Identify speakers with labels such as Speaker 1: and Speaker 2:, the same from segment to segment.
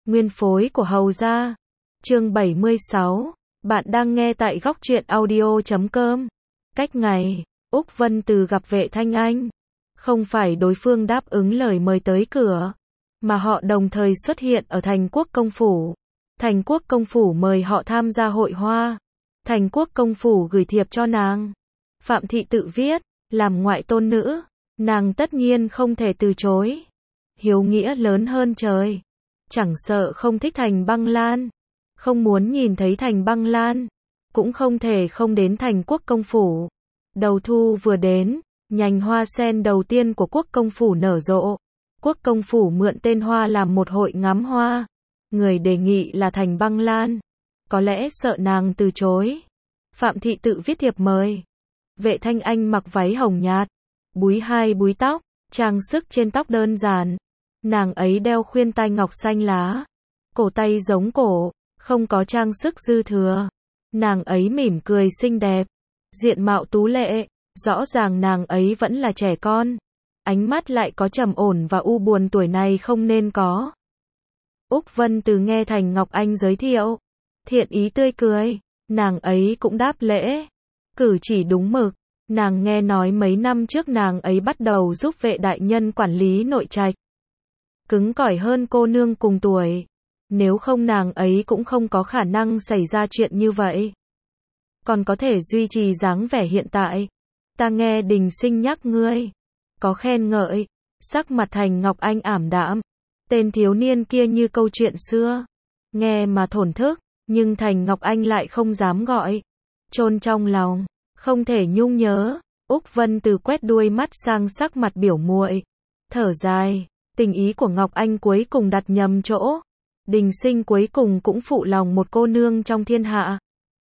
Speaker 1: nguyên phối của Hầu gia. Chương 76. Bạn đang nghe tại góc truyện audio.com. Cách ngày, Úc Vân Từ gặp Vệ Thanh Anh. Không phải đối phương đáp ứng lời mời tới cửa, mà họ đồng thời xuất hiện ở Thành Quốc Công Phủ. Thành Quốc Công Phủ mời họ tham gia hội hoa. Thành Quốc Công Phủ gửi thiệp cho nàng. Phạm Thị tự viết, làm ngoại tôn nữ, nàng tất nhiên không thể từ chối. Hiếu nghĩa lớn hơn trời. Chẳng sợ không thích Thành Băng Lan, không muốn nhìn thấy Thành Băng Lan, cũng không thể không đến Thành Quốc Công Phủ. Đầu thu vừa đến, nhành hoa sen đầu tiên của Quốc Công Phủ nở rộ. Quốc Công Phủ mượn tên hoa làm một hội ngắm hoa. Người đề nghị là Thành Băng Lan. Có lẽ sợ nàng từ chối, Phạm Thị tự viết thiệp mời. Vệ Thanh Anh mặc váy hồng nhạt, búi 2 búi tóc, trang sức trên tóc đơn giản. Nàng ấy đeo khuyên tai ngọc xanh lá, cổ tay giống cổ, không có trang sức dư thừa. Nàng ấy mỉm cười xinh đẹp, diện mạo tú lệ, rõ ràng nàng ấy vẫn là trẻ con. Ánh mắt lại có trầm ổn và u buồn tuổi này không nên có. Úc Vân Từ nghe Thành Ngọc Anh giới thiệu, thiện ý tươi cười, nàng ấy cũng đáp lễ, cử chỉ đúng mực. Nàng nghe nói mấy năm trước nàng ấy bắt đầu giúp Vệ đại nhân quản lý nội trạch. Cứng cỏi hơn cô nương cùng tuổi, nếu không nàng ấy cũng không có khả năng xảy ra chuyện như vậy. Còn có thể duy trì dáng vẻ hiện tại. Ta nghe Đình Sinh nhắc ngươi, có khen ngợi. Sắc mặt Thành Ngọc Anh ảm đạm. Tên thiếu niên kia như câu chuyện xưa, nghe mà thổn thức, nhưng Thành Ngọc Anh lại không dám gọi. Chôn trong lòng, không thể nhung nhớ. Úc Vân Từ quét đuôi mắt sang sắc mặt biểu muội, thở dài, tình ý của Ngọc Anh cuối cùng đặt nhầm chỗ. Đình Sinh cuối cùng cũng phụ lòng một cô nương trong thiên hạ.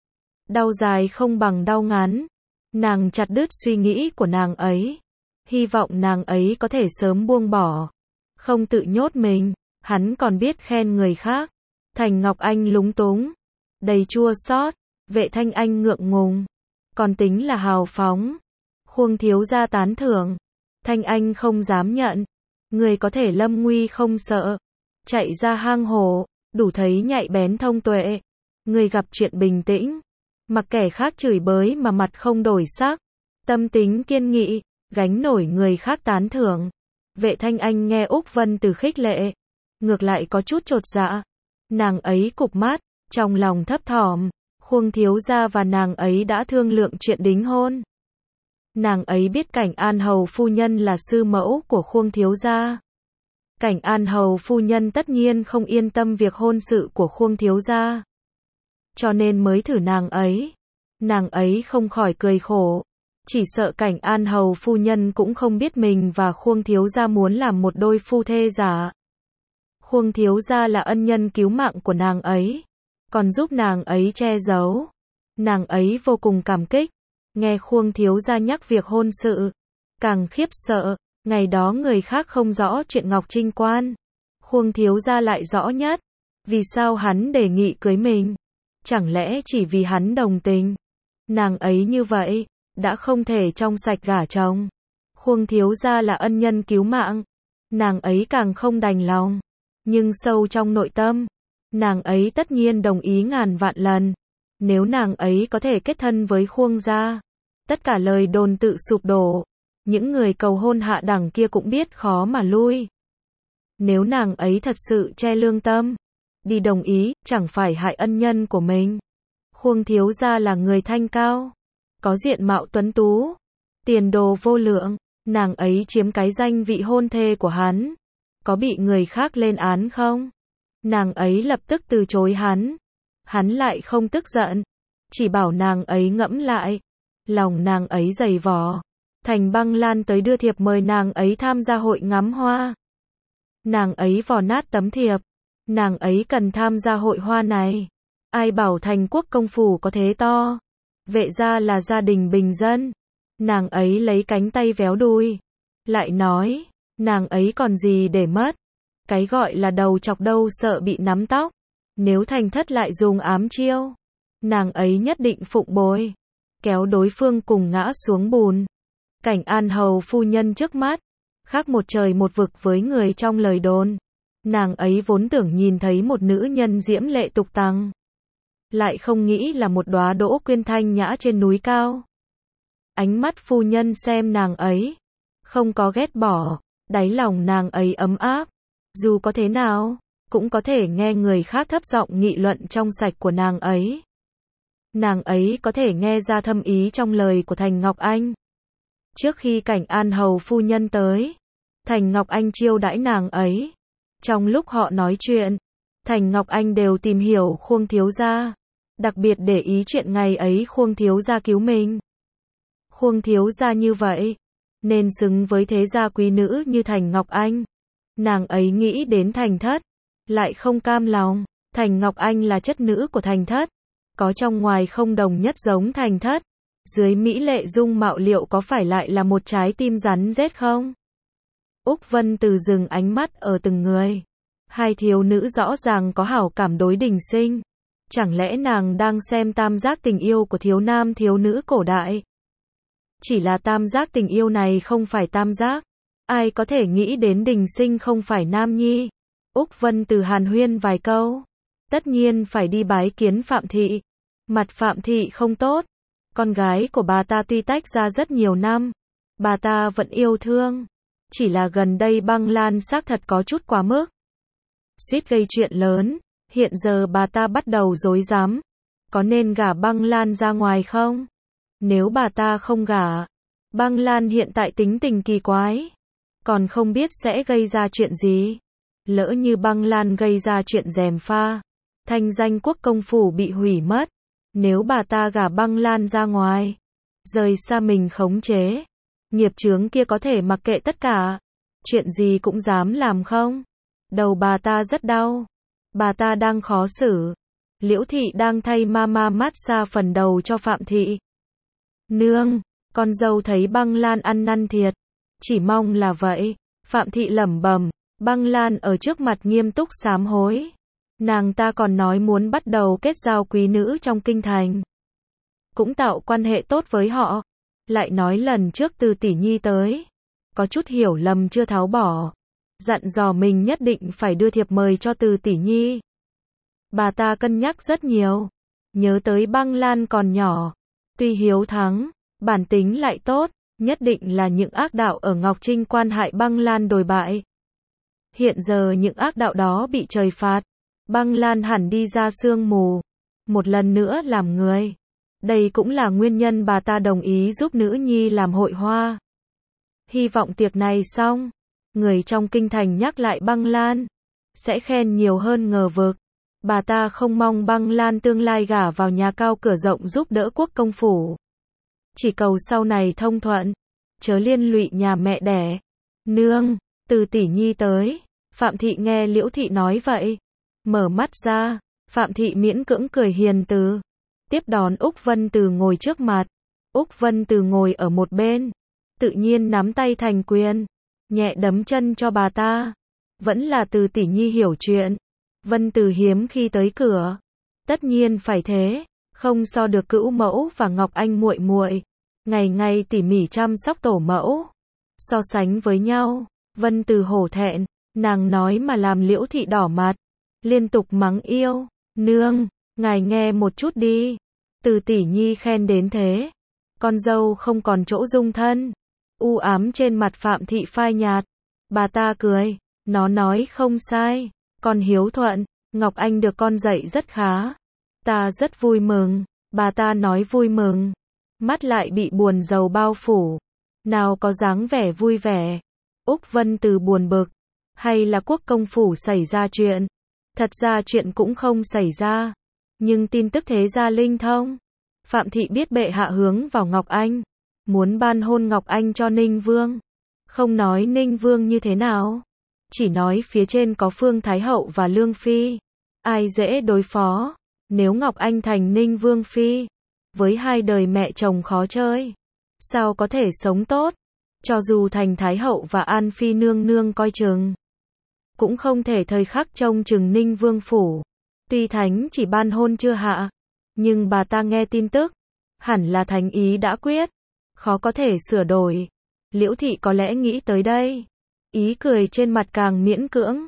Speaker 1: Đau dài không bằng đau ngắn. Nàng chặt đứt suy nghĩ của nàng ấy, hy vọng nàng ấy có thể sớm buông bỏ, không tự nhốt mình. Hắn còn biết khen người khác. Thành Ngọc Anh lúng túng, đầy chua xót. Vệ Thanh Anh ngượng ngùng, còn tính là hào phóng. Khuông thiếu gia tán thưởng. Thanh Anh không dám nhận. Người có thể lâm nguy không sợ, chạy ra hang hổ, đủ thấy nhạy bén thông tuệ. Người gặp chuyện bình tĩnh, mặc kẻ khác chửi bới mà mặt không đổi sắc, tâm tính kiên nghị, gánh nổi người khác tán thưởng. Vệ Thanh Anh nghe Úc Vân Từ khích lệ, ngược lại có chút chột dạ. Nàng ấy cụp mắt, trong lòng thấp thỏm. Khuông thiếu gia và nàng ấy đã thương lượng chuyện đính hôn. Nàng ấy biết Cảnh An hầu phu nhân là sư mẫu của Khuông thiếu gia. Cảnh An hầu phu nhân tất nhiên không yên tâm việc hôn sự của Khuông thiếu gia, cho nên mới thử nàng ấy. Nàng ấy không khỏi cười khổ, chỉ sợ Cảnh An hầu phu nhân cũng không biết mình và Khuông thiếu gia muốn làm một đôi phu thê giả. Khuông thiếu gia là ân nhân cứu mạng của nàng ấy, còn giúp nàng ấy che giấu. Nàng ấy vô cùng cảm kích. Nghe Khuông thiếu gia nhắc việc hôn sự, càng khiếp sợ. Ngày đó người khác không rõ chuyện Ngọc Trinh Quan, Khuông thiếu gia lại rõ nhất. Vì sao hắn đề nghị cưới mình? Chẳng lẽ chỉ vì hắn đồng tình? Nàng ấy như vậy, đã không thể trong sạch gả chồng. Khuông thiếu gia là ân nhân cứu mạng, nàng ấy càng không đành lòng. Nhưng sâu trong nội tâm, nàng ấy tất nhiên đồng ý ngàn vạn lần. Nếu nàng ấy có thể kết thân với Khuông gia, tất cả lời đồn tự sụp đổ. Những người cầu hôn hạ đẳng kia cũng biết khó mà lui. Nếu nàng ấy thật sự che lương tâm, đi đồng ý, chẳng phải hại ân nhân của mình. Khuông thiếu gia là người thanh cao, có diện mạo tuấn tú, tiền đồ vô lượng. Nàng ấy chiếm cái danh vị hôn thê của hắn, có bị người khác lên án không? Nàng ấy lập tức từ chối hắn. Hắn lại không tức giận, chỉ bảo nàng ấy ngẫm lại. Lòng nàng ấy dày vò. Thành Băng Lan tới đưa thiệp mời nàng ấy tham gia hội ngắm hoa. Nàng ấy vò nát tấm thiệp. Nàng ấy cần tham gia hội hoa này. Ai bảo Thành Quốc Công Phủ có thế to. Vệ gia là gia đình bình dân. Nàng ấy lấy cánh tay véo đuôi. Lại nói, nàng ấy còn gì để mất. Cái gọi là đầu chọc đâu sợ bị nắm tóc. Nếu Thành thất lại dùng ám chiêu, nàng ấy nhất định phụng bồi, kéo đối phương cùng ngã xuống bùn. Cảnh An hầu phu nhân trước mắt, khác một trời một vực với người trong lời đồn. Nàng ấy vốn tưởng nhìn thấy một nữ nhân diễm lệ tục tằng, lại không nghĩ là một đóa đỗ quyên thanh nhã trên núi cao. Ánh mắt phu nhân xem nàng ấy, không có ghét bỏ, đáy lòng nàng ấy ấm áp. Dù có thế nào, cũng có thể nghe người khác thấp giọng nghị luận trong sạch của nàng ấy. Nàng ấy có thể nghe ra thâm ý trong lời của Thành Ngọc Anh. Trước khi Cảnh An hầu phu nhân tới, Thành Ngọc Anh chiêu đãi nàng ấy. Trong lúc họ nói chuyện, Thành Ngọc Anh đều tìm hiểu Khuông thiếu gia, đặc biệt để ý chuyện ngày ấy Khuông thiếu gia cứu mình. Khuông thiếu gia như vậy, nên xứng với thế gia quý nữ như Thành Ngọc Anh. Nàng ấy nghĩ đến Thành Thất, lại không cam lòng. Thành Ngọc Anh là chất nữ của Thành Thất, có trong ngoài không đồng nhất giống Thành Thất. Dưới mỹ lệ dung mạo liệu có phải lại là một trái tim rắn rết không? Úc Vân Từ dừng ánh mắt ở từng người. Hai thiếu nữ rõ ràng có hảo cảm đối Đình Sinh. Chẳng lẽ nàng đang xem tam giác tình yêu của thiếu nam thiếu nữ cổ đại? Chỉ là tam giác tình yêu này không phải tam giác. Ai có thể nghĩ đến Đình Sinh không phải nam nhi? Úc Vân Từ hàn huyên vài câu. Tất nhiên phải đi bái kiến Phạm Thị. Mặt Phạm Thị không tốt. Con gái của bà ta tuy tách ra rất nhiều năm, bà ta vẫn yêu thương. Chỉ là gần đây Băng Lan xác thật có chút quá mức. Suýt gây chuyện lớn, hiện giờ bà ta bắt đầu rối rắm. Có nên gả Băng Lan ra ngoài không? Nếu bà ta không gả, Băng Lan hiện tại tính tình kỳ quái, còn không biết sẽ gây ra chuyện gì. Lỡ như Băng Lan gây ra chuyện gièm pha, thanh danh Quốc công phủ bị hủy mất. Nếu bà ta gả Băng Lan ra ngoài, rời xa mình khống chế, nghiệp chướng kia có thể mặc kệ tất cả, chuyện gì cũng dám làm không? Đầu bà ta rất đau, bà ta đang khó xử. Liễu Thị đang thay mama massage phần đầu cho Phạm Thị. Nương, con dâu thấy Băng Lan ăn năn thiệt, chỉ mong là vậy. Phạm Thị lẩm bẩm. Băng Lan ở trước mặt nghiêm túc sám hối. Nàng ta còn nói muốn bắt đầu kết giao quý nữ trong kinh thành, cũng tạo quan hệ tốt với họ. Lại nói lần trước Từ tỷ nhi tới, có chút hiểu lầm chưa tháo bỏ, dặn dò mình nhất định phải đưa thiệp mời cho Từ tỷ nhi. Bà ta cân nhắc rất nhiều, nhớ tới Băng Lan còn nhỏ, tuy hiếu thắng, bản tính lại tốt, nhất định là những ác đạo ở Ngọc Trinh quan hại Băng Lan đồi bại. Hiện giờ những ác đạo đó bị trời phạt, Băng Lan hẳn đi ra sương mù, một lần nữa làm người. Đây cũng là nguyên nhân bà ta đồng ý giúp nữ nhi làm hội hoa. Hy vọng tiệc này xong, người trong kinh thành nhắc lại Băng Lan, sẽ khen nhiều hơn ngờ vực. Bà ta không mong Băng Lan tương lai gả vào nhà cao cửa rộng giúp đỡ Quốc công phủ. Chỉ cầu sau này thông thuận, chớ liên lụy nhà mẹ đẻ. Nương, Từ tỷ nhi tới. Phạm Thị nghe Liễu Thị nói vậy, mở mắt ra. Phạm Thị miễn cưỡng cười hiền từ, tiếp đón Úc Vân Từ ngồi trước mặt. Úc Vân Từ ngồi ở một bên, tự nhiên nắm tay thành quyền, nhẹ đấm chân cho bà ta. Vẫn là Từ tỷ nhi hiểu chuyện. Vân Từ hiếm khi tới cửa, tất nhiên phải thế, không so được Cữu mẫu và Ngọc Anh muội muội, ngày ngày tỉ mỉ chăm sóc tổ mẫu. So sánh với nhau, Vân Từ hổ thẹn, nàng nói mà làm Liễu Thị đỏ mặt, liên tục mắng yêu. Nương, ngài nghe một chút đi. Từ tỷ nhi khen đến thế, con dâu không còn chỗ dung thân. U ám trên mặt Phạm Thị phai nhạt. Bà ta cười, nó nói không sai, con hiếu thuận, Ngọc Anh được con dạy rất khá. Ta rất vui mừng. Bà ta nói vui mừng, mắt lại bị buồn rầu bao phủ, nào có dáng vẻ vui vẻ. Úc Vân Từ buồn bực, hay là Quốc công phủ xảy ra chuyện? Thật ra chuyện cũng không xảy ra, nhưng tin tức thế gia linh thông. Phạm Thị biết bệ hạ hướng vào Ngọc Anh, muốn ban hôn Ngọc Anh cho Ninh Vương. Không nói Ninh Vương như thế nào, chỉ nói phía trên có Phương Thái Hậu và Lương Phi. Ai dễ đối phó? Nếu Ngọc Anh thành Ninh Vương Phi, với hai đời mẹ chồng khó chơi, sao có thể sống tốt? Cho dù thành Thái Hậu và An Phi nương nương coi chừng, cũng không thể thời khắc trông chừng Ninh Vương phủ. Tuy thánh chỉ ban hôn chưa hạ, nhưng bà ta nghe tin tức, hẳn là thánh ý đã quyết, khó có thể sửa đổi. Liễu Thị có lẽ nghĩ tới đây, ý cười trên mặt càng miễn cưỡng.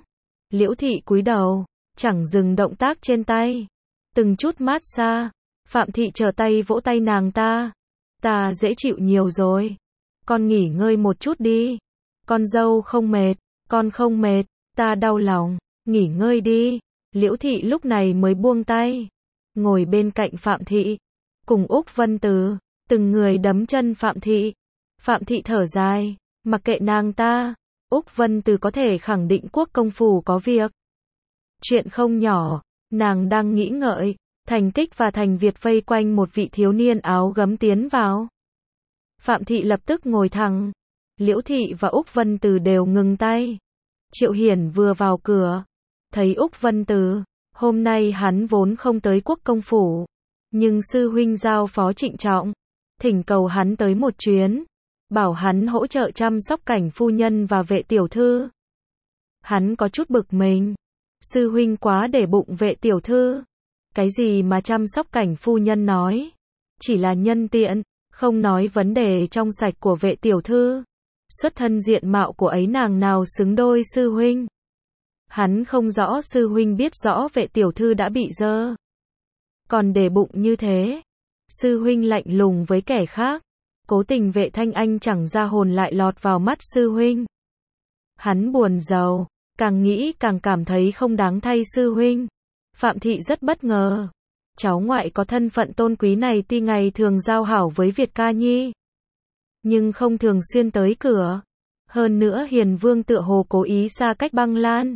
Speaker 1: Liễu Thị cúi đầu, chẳng dừng động tác trên tay. Từng chút mát xa. Phạm Thị trở tay vỗ tay nàng ta. Ta dễ chịu nhiều rồi. Con nghỉ ngơi một chút đi. Con dâu không mệt. Con không mệt. Ta đau lòng. Nghỉ ngơi đi. Liễu Thị lúc này mới buông tay. Ngồi bên cạnh Phạm Thị. Cùng Úc Vân Từ. Từng người đấm chân Phạm Thị. Phạm Thị thở dài. Mặc kệ nàng ta. Úc Vân Từ có thể khẳng định Quốc công phủ có việc. Chuyện không nhỏ. Nàng đang nghĩ ngợi. Thành Kích và Thành Việt vây quanh một vị thiếu niên áo gấm tiến vào. Phạm Thị lập tức ngồi thẳng. Liễu Thị và Úc Vân Từ đều ngừng tay. Triệu Hiển vừa vào cửa. Thấy Úc Vân Từ. Hôm nay hắn vốn không tới Quốc công phủ. Nhưng sư huynh giao phó trịnh trọng. Thỉnh cầu hắn tới một chuyến. Bảo hắn hỗ trợ chăm sóc Cảnh phu nhân và Vệ tiểu thư. Hắn có chút bực mình. Sư huynh quá để bụng Vệ tiểu thư. Cái gì mà chăm sóc Cảnh phu nhân nói. Chỉ là nhân tiện. Không nói vấn đề trong sạch của Vệ tiểu thư. Xuất thân diện mạo của ấy nàng nào xứng đôi sư huynh. Hắn không rõ sư huynh biết rõ Vệ tiểu thư đã bị dơ. Còn để bụng như thế. Sư huynh lạnh lùng với kẻ khác. Cố tình Vệ Thanh Anh chẳng ra hồn lại lọt vào mắt sư huynh. Hắn buồn rầu. Càng nghĩ càng cảm thấy không đáng thay sư huynh. Phạm Thị rất bất ngờ. Cháu ngoại có thân phận tôn quý này tuy ngày thường giao hảo với Việt Ca Nhi. Nhưng không thường xuyên tới cửa. Hơn nữa Hiền Vương tựa hồ cố ý xa cách Băng Lan.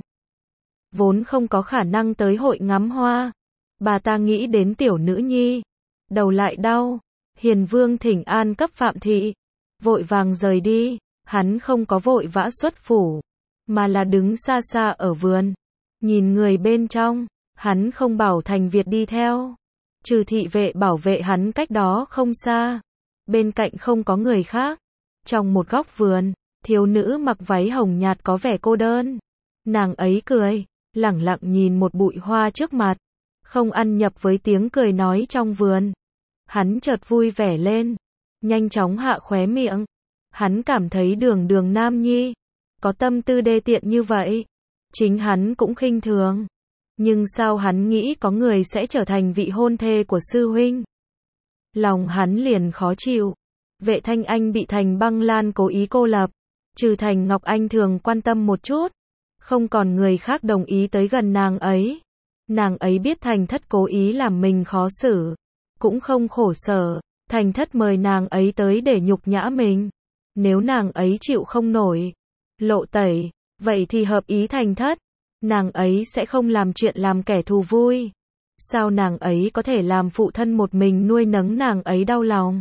Speaker 1: Vốn không có khả năng tới hội ngắm hoa. Bà ta nghĩ đến tiểu nữ nhi. Đầu lại đau. Hiền Vương thỉnh an cấp Phạm Thị. Vội vàng rời đi. Hắn không có vội vã xuất phủ. Mà là đứng xa xa ở vườn. Nhìn người bên trong. Hắn không bảo Thành Việt đi theo. Trừ thị vệ bảo vệ hắn cách đó không xa. Bên cạnh không có người khác. Trong một góc vườn. Thiếu nữ mặc váy hồng nhạt có vẻ cô đơn. Nàng ấy cười. Lẳng lặng nhìn một bụi hoa trước mặt. Không ăn nhập với tiếng cười nói trong vườn. Hắn chợt vui vẻ lên. Nhanh chóng hạ khóe miệng. Hắn cảm thấy Đường Nam Nhi. Có tâm tư đê tiện như vậy. Chính hắn cũng khinh thường. Nhưng sao hắn nghĩ có người sẽ trở thành vị hôn thê của sư huynh. Lòng hắn liền khó chịu. Vệ Thanh Anh bị Thành Băng Lan cố ý cô lập. Trừ Thành Ngọc Anh thường quan tâm một chút. Không còn người khác đồng ý tới gần nàng ấy. Nàng ấy biết Thành Thất cố ý làm mình khó xử. Cũng không khổ sở. Thành Thất mời nàng ấy tới để nhục nhã mình. Nếu nàng ấy chịu không nổi. Lộ tẩy. Vậy thì hợp ý Thành Thất. Nàng ấy sẽ không làm chuyện làm kẻ thù vui. Sao nàng ấy có thể làm phụ thân một mình nuôi nấng nàng ấy đau lòng.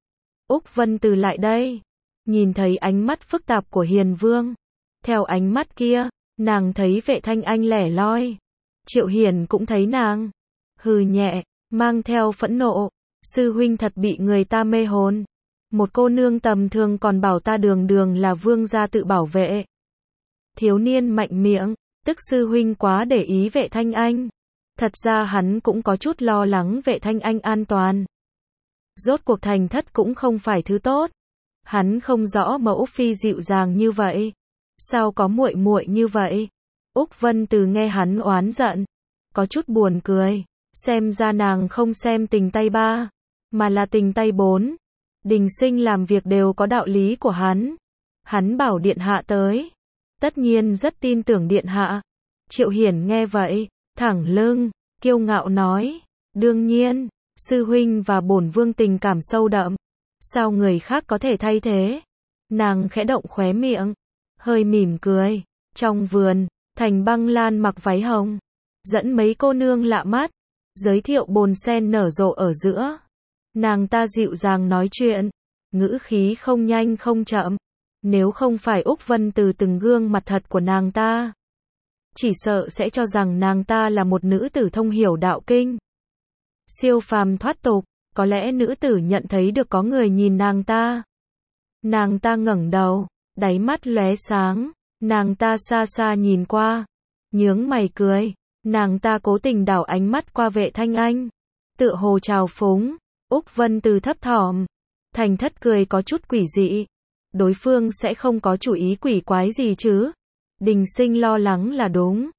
Speaker 1: Úc Vân Từ lại đây. Nhìn thấy ánh mắt phức tạp của Hiền Vương. Theo ánh mắt kia, nàng thấy Vệ Thanh Anh lẻ loi. Triệu Hiển cũng thấy nàng. Hừ nhẹ, mang theo phẫn nộ. Sư huynh thật bị người ta mê hồn. Một cô nương tầm thường còn bảo ta Đường là vương gia tự bảo vệ. Thiếu niên mạnh miệng. Tức sư huynh quá để ý Vệ Thanh Anh. Thật ra hắn cũng có chút lo lắng Vệ Thanh Anh an toàn. Rốt cuộc Thành Thất cũng không phải thứ tốt. Hắn không rõ mẫu phi dịu dàng như vậy. Sao có muội muội như vậy? Úc Vân Từ nghe hắn oán giận. Có chút buồn cười. Xem ra nàng không xem tình tay ba. Mà là tình tay bốn. Đình Sinh làm việc đều có đạo lý của hắn. Hắn bảo điện hạ tới. Tất nhiên rất tin tưởng điện hạ. Triệu Hiển nghe vậy. Thẳng lưng. Kiêu ngạo nói. Đương nhiên. Sư huynh và bổn vương tình cảm sâu đậm. Sao người khác có thể thay thế? Nàng khẽ động khóe miệng. Hơi mỉm cười. Trong vườn. Thành Băng Lan mặc váy hồng. Dẫn mấy cô nương lạ mắt. Giới thiệu bồn sen nở rộ ở giữa. Nàng ta dịu dàng nói chuyện. Ngữ khí không nhanh không chậm. Nếu không phải Úc Vân Từ từng gương mặt thật của nàng ta. Chỉ sợ sẽ cho rằng nàng ta là một nữ tử thông hiểu đạo kinh. Siêu phàm thoát tục. Có lẽ nữ tử nhận thấy được có người nhìn nàng ta. Nàng ta ngẩng đầu. Đáy mắt lóe sáng. Nàng ta xa xa nhìn qua. Nhướng mày cười. Nàng ta cố tình đảo ánh mắt qua Vệ Thanh Anh. Tựa hồ trào phúng. Úc Vân Từ thấp thỏm. Thành Thất cười có chút quỷ dị. Đối phương sẽ không có chủ ý quỷ quái gì chứ. Đình Sinh lo lắng là đúng.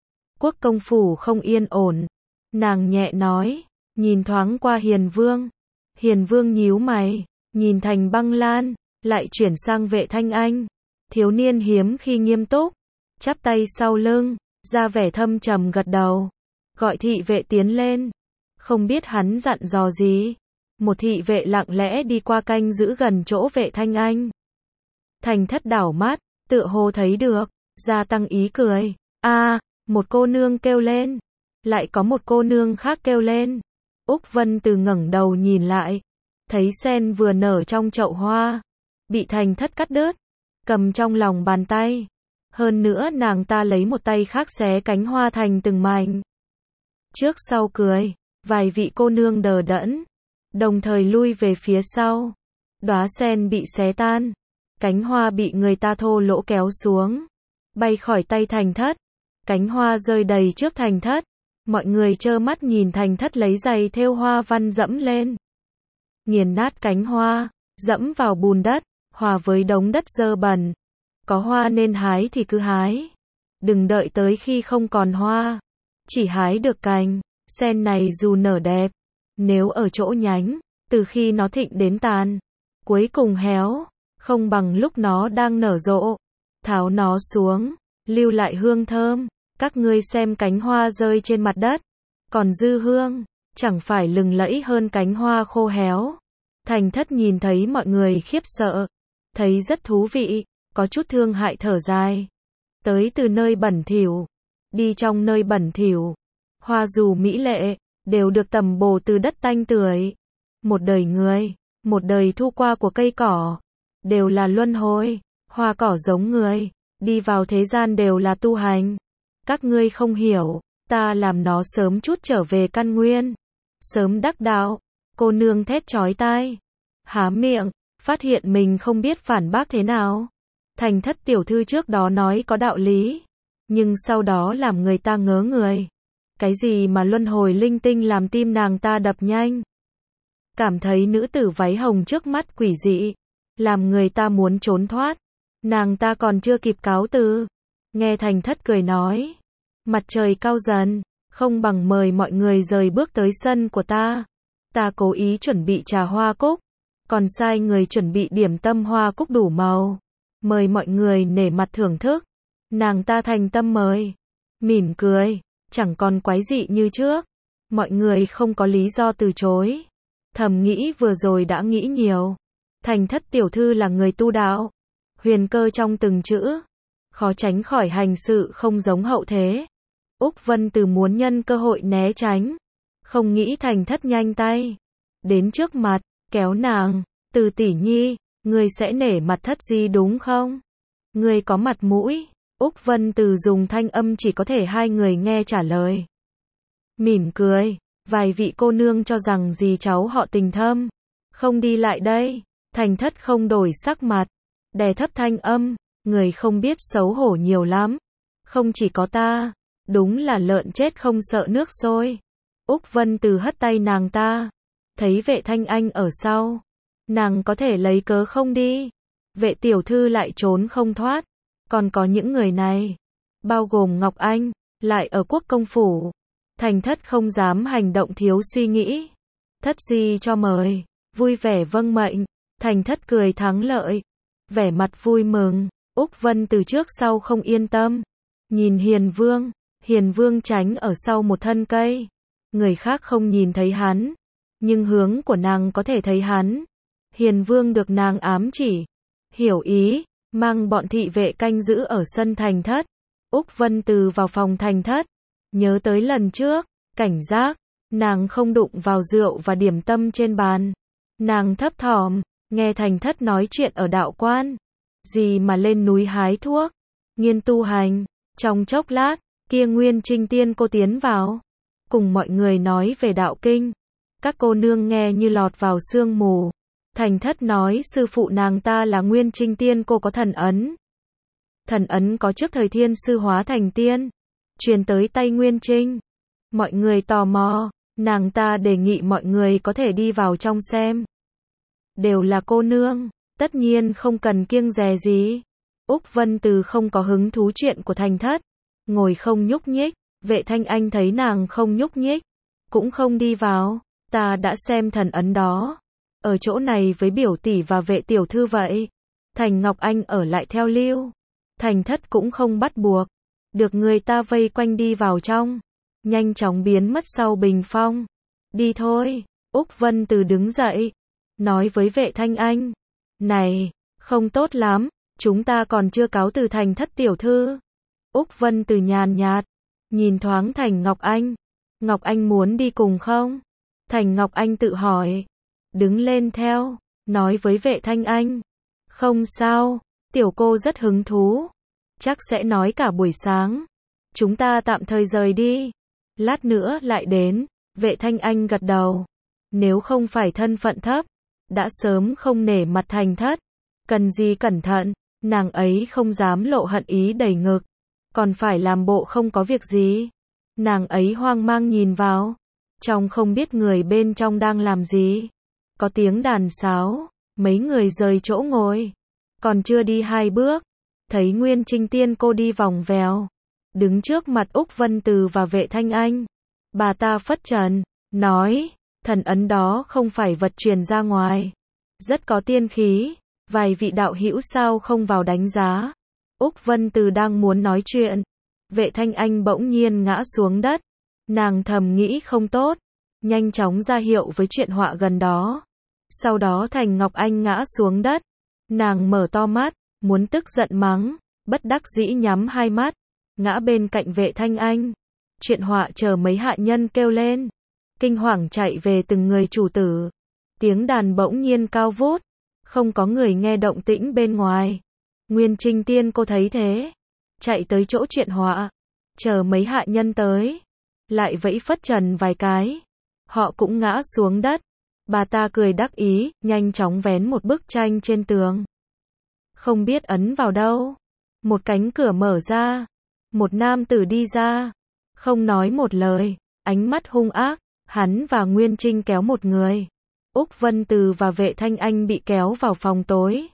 Speaker 1: Quốc công phủ không yên ổn. Nàng nhẹ nói, nhìn thoáng qua Hiền Vương. Hiền Vương nhíu mày, nhìn Thành Băng Lan, lại chuyển sang Vệ Thanh Anh. Thiếu niên hiếm khi nghiêm túc, chắp tay sau lưng, ra vẻ thâm trầm gật đầu. Gọi thị vệ tiến lên. Không biết hắn dặn dò gì. Một thị vệ lặng lẽ đi qua canh giữ gần chỗ Vệ Thanh Anh. Thành Thất đảo mắt, tựa hồ thấy được, gia tăng ý cười. Một cô nương kêu lên. Lại có một cô nương khác kêu lên. Úc Vân Từ ngẩng đầu nhìn lại. Thấy sen vừa nở trong chậu hoa. Bị Thành Thất cắt đứt. Cầm trong lòng bàn tay. Hơn nữa nàng ta lấy một tay khác xé cánh hoa thành từng mảnh. Trước sau cười. Vài vị cô nương đờ đẫn. Đồng thời lui về phía sau. Đóa sen bị xé tan. Cánh hoa bị người ta thô lỗ kéo xuống. Bay khỏi tay Thành Thất. Cánh hoa rơi đầy trước Thành Thất. Mọi người trơ mắt nhìn Thành Thất lấy giày thêu hoa văn dẫm lên. Nghiền nát cánh hoa. Dẫm vào bùn đất. Hòa với đống đất dơ bẩn. Có hoa nên hái thì cứ hái. Đừng đợi tới khi không còn hoa. Chỉ hái được cành. Sen này dù nở đẹp. Nếu ở chỗ nhánh. Từ khi nó thịnh đến tàn. Cuối cùng héo. Không bằng lúc nó đang nở rộ. Tháo nó xuống. Lưu lại hương thơm. Các ngươi xem cánh hoa rơi trên mặt đất. Còn dư hương. Chẳng phải lừng lẫy hơn cánh hoa khô héo. Thành Thất nhìn thấy mọi người khiếp sợ. Thấy rất thú vị. Có chút thương hại thở dài. Tới từ nơi bẩn thỉu. Đi trong nơi bẩn thỉu. Hoa dù mỹ lệ. Đều được tầm bổ từ đất tanh tưởi. Một đời người. Một đời thu qua của cây cỏ. Đều là luân hồi. Hoa cỏ giống người. Đi vào thế gian đều là tu hành. Các ngươi không hiểu. Ta làm nó sớm chút trở về căn nguyên. Sớm đắc đạo. Cô nương thét chói tai. Há miệng. Phát hiện mình không biết phản bác thế nào. Thành Thất tiểu thư trước đó nói có đạo lý. Nhưng sau đó làm người ta ngớ người. Cái gì mà luân hồi linh tinh làm tim nàng ta đập nhanh. Cảm thấy nữ tử váy hồng trước mắt quỷ dị. Làm người ta muốn trốn thoát. Nàng ta còn chưa kịp cáo từ. Nghe Thành Thất cười nói. Mặt trời cao dần. Không bằng mời mọi người rời bước tới sân của ta. Ta cố ý chuẩn bị trà hoa cúc. Còn sai người chuẩn bị điểm tâm hoa cúc đủ màu. Mời mọi người nể mặt thưởng thức. Nàng ta thành tâm mời. Mỉm cười. Chẳng còn quái dị như trước. Mọi người không có lý do từ chối. Thầm nghĩ vừa rồi đã nghĩ nhiều. Thành Thất tiểu thư là người tu đạo. Huyền cơ trong từng chữ. Khó tránh khỏi hành sự không giống hậu thế. Úc Vân Từ muốn nhân cơ hội né tránh. Không nghĩ Thành Thất nhanh tay. Đến trước mặt, kéo nàng. Từ tỷ nhi, ngươi sẽ nể mặt Thất gì đúng không? Ngươi có mặt mũi. Úc Vân Từ dùng thanh âm chỉ có thể hai người nghe trả lời. Mỉm cười. Vài vị cô nương cho rằng dì cháu họ tình thâm. Không đi lại đây. Thành Thất không đổi sắc mặt. Đè thấp thanh âm. Người không biết xấu hổ nhiều lắm. Không chỉ có ta. Đúng là lợn chết không sợ nước sôi. Úc Vân Từ hất tay nàng ta. Thấy Vệ Thanh Anh ở sau. Nàng có thể lấy cớ không đi. Vệ tiểu thư lại trốn không thoát. Còn có những người này. Bao gồm Ngọc Anh. Lại ở Quốc công phủ. Thành Thất không dám hành động thiếu suy nghĩ. Thất gì cho mời. Vui vẻ vâng mệnh. Thành Thất cười thắng lợi. Vẻ mặt vui mừng. Úc Vân từ trước sau không yên tâm. Nhìn Hiền Vương. Hiền Vương tránh ở sau một thân cây. Người khác không nhìn thấy hắn. Nhưng hướng của nàng có thể thấy hắn. Hiền Vương được nàng ám chỉ. Hiểu ý. Mang bọn thị vệ canh giữ ở sân Thành Thất. Úc Vân Từ vào phòng Thành Thất. Nhớ tới lần trước. Cảnh giác. Nàng không đụng vào rượu và điểm tâm trên bàn. Nàng thấp thỏm. Nghe Thành Thất nói chuyện ở đạo quan. Gì mà lên núi hái thuốc. Nghiên tu hành. Trong chốc lát. Kia Nguyên Trinh tiên cô tiến vào. Cùng mọi người nói về đạo kinh. Các cô nương nghe như lọt vào sương mù. Thành Thất nói sư phụ nàng ta là Nguyên Trinh tiên cô có thần ấn. Thần ấn có trước thời thiên sư hóa thành tiên. Truyền tới tay Nguyên Trinh. Mọi người tò mò. Nàng ta đề nghị mọi người có thể đi vào trong xem. Đều là cô nương. Tất nhiên không cần kiêng dè gì. Úc Vân Từ không có hứng thú chuyện của Thành Thất. Ngồi không nhúc nhích. Vệ Thanh Anh thấy nàng không nhúc nhích, cũng không đi vào. Ta đã xem thần ấn đó. Ở chỗ này với biểu tỷ và Vệ tiểu thư vậy. Thành Ngọc Anh ở lại theo lưu. Thành thất cũng không bắt buộc. Được người ta vây quanh đi vào trong. Nhanh chóng biến mất sau bình phong. Đi thôi. Úc Vân Từ đứng dậy. Nói với Vệ Thanh Anh. Này, không tốt lắm. Chúng ta còn chưa cáo từ Thành thất tiểu thư. Úc Vân Từ nhàn nhạt. Nhìn thoáng Thành Ngọc Anh. Ngọc Anh muốn đi cùng không? Thành Ngọc Anh tự hỏi. Đứng lên theo. Nói với Vệ Thanh Anh. Không sao. Tiểu cô rất hứng thú. Chắc sẽ nói cả buổi sáng. Chúng ta tạm thời rời đi. Lát nữa lại đến. Vệ Thanh Anh gật đầu. Nếu không phải thân phận thấp, đã sớm không nể mặt Thành thất. Cần gì cẩn thận, nàng ấy không dám lộ hận ý đầy ngực. Còn phải làm bộ không có việc gì. Nàng ấy hoang mang nhìn vào. Trong không biết người bên trong đang làm gì. Có tiếng đàn sáo. Mấy người rời chỗ ngồi. Còn chưa đi 2 bước. Thấy Nguyên Trinh Tiên cô đi vòng vèo. Đứng trước mặt Úc Vân Từ và Vệ Thanh Anh. Bà ta phất trần. Nói. Thần ấn đó không phải vật truyền ra ngoài. Rất có tiên khí. Vài vị đạo hữu sao không vào đánh giá. Úc Vân Từ đang muốn nói chuyện. Vệ Thanh Anh bỗng nhiên ngã xuống đất. Nàng thầm nghĩ không tốt. Nhanh chóng ra hiệu với chuyện họa gần đó. Sau đó Thành Ngọc Anh ngã xuống đất. Nàng mở to mắt. Muốn tức giận mắng. Bất đắc dĩ nhắm 2 mắt. Ngã bên cạnh Vệ Thanh Anh. Chuyện họa chờ mấy hạ nhân kêu lên. Kinh hoàng chạy về từng người chủ tử. Tiếng đàn bỗng nhiên cao vút. Không có người nghe động tĩnh bên ngoài. Nguyên Trinh Tiên cô thấy thế. Chạy tới chỗ chuyện họa. Chờ mấy hạ nhân tới. Lại vẫy phất trần vài cái. Họ cũng ngã xuống đất. Bà ta cười đắc ý, nhanh chóng vén một bức tranh trên tường. Không biết ấn vào đâu. Một cánh cửa mở ra. Một nam tử đi ra. Không nói một lời. Ánh mắt hung ác. Hắn và Nguyên Trinh kéo một người. Úc Vân Từ và Vệ Thanh Anh bị kéo vào phòng tối.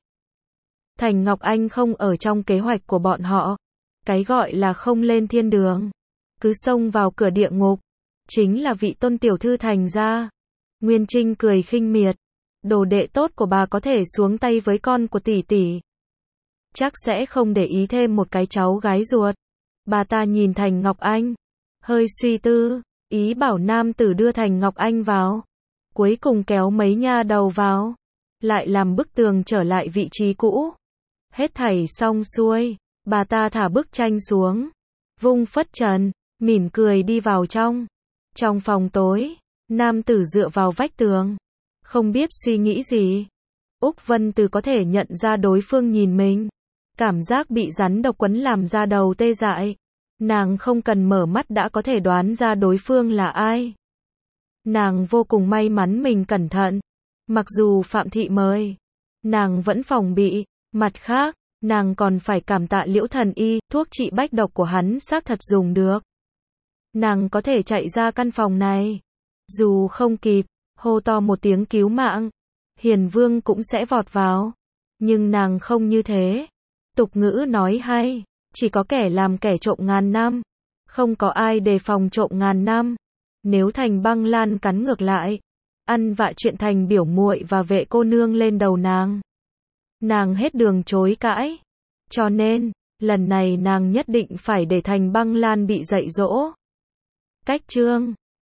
Speaker 1: Thành Ngọc Anh không ở trong kế hoạch của bọn họ. Cái gọi là không lên thiên đường. Cứ xông vào cửa địa ngục. Chính là vị tôn tiểu thư Thành gia. Nguyên Trinh cười khinh miệt. Đồ đệ tốt của bà có thể xuống tay với con của tỷ tỷ. Chắc sẽ không để ý thêm một cái cháu gái ruột. Bà ta nhìn Thành Ngọc Anh. Hơi suy tư. Ý bảo nam tử đưa Thành Ngọc Anh vào. Cuối cùng kéo mấy nha đầu vào. Lại làm bức tường trở lại vị trí cũ. Hết thảy xong xuôi. Bà ta thả bức tranh xuống. Vung phất trần. Mỉm cười đi vào trong. Trong phòng tối. Nam tử dựa vào vách tường. Không biết suy nghĩ gì. Úc Vân Từ có thể nhận ra đối phương nhìn mình. Cảm giác bị rắn độc quấn làm da đầu tê dại. Nàng không cần mở mắt đã có thể đoán ra đối phương là ai. Nàng vô cùng may mắn mình cẩn thận. Mặc dù Phạm Thị mời, nàng vẫn phòng bị. Mặt khác, nàng còn phải cảm tạ Liễu Thần Y, thuốc trị bách độc của hắn xác thật dùng được. Nàng có thể chạy ra căn phòng này. Dù không kịp, hô to một tiếng cứu mạng, Hiền Vương cũng sẽ vọt vào. Nhưng nàng không như thế. Tục ngữ nói hay, chỉ có kẻ làm kẻ trộm ngàn năm. Không có ai đề phòng trộm ngàn năm. Nếu Thành Băng Lan cắn ngược lại, ăn vạ chuyện Thành biểu muội và Vệ cô nương lên đầu nàng. Nàng hết đường chối cãi. Cho nên, lần này nàng nhất định phải để Thành Băng Lan bị dạy dỗ. Cách chương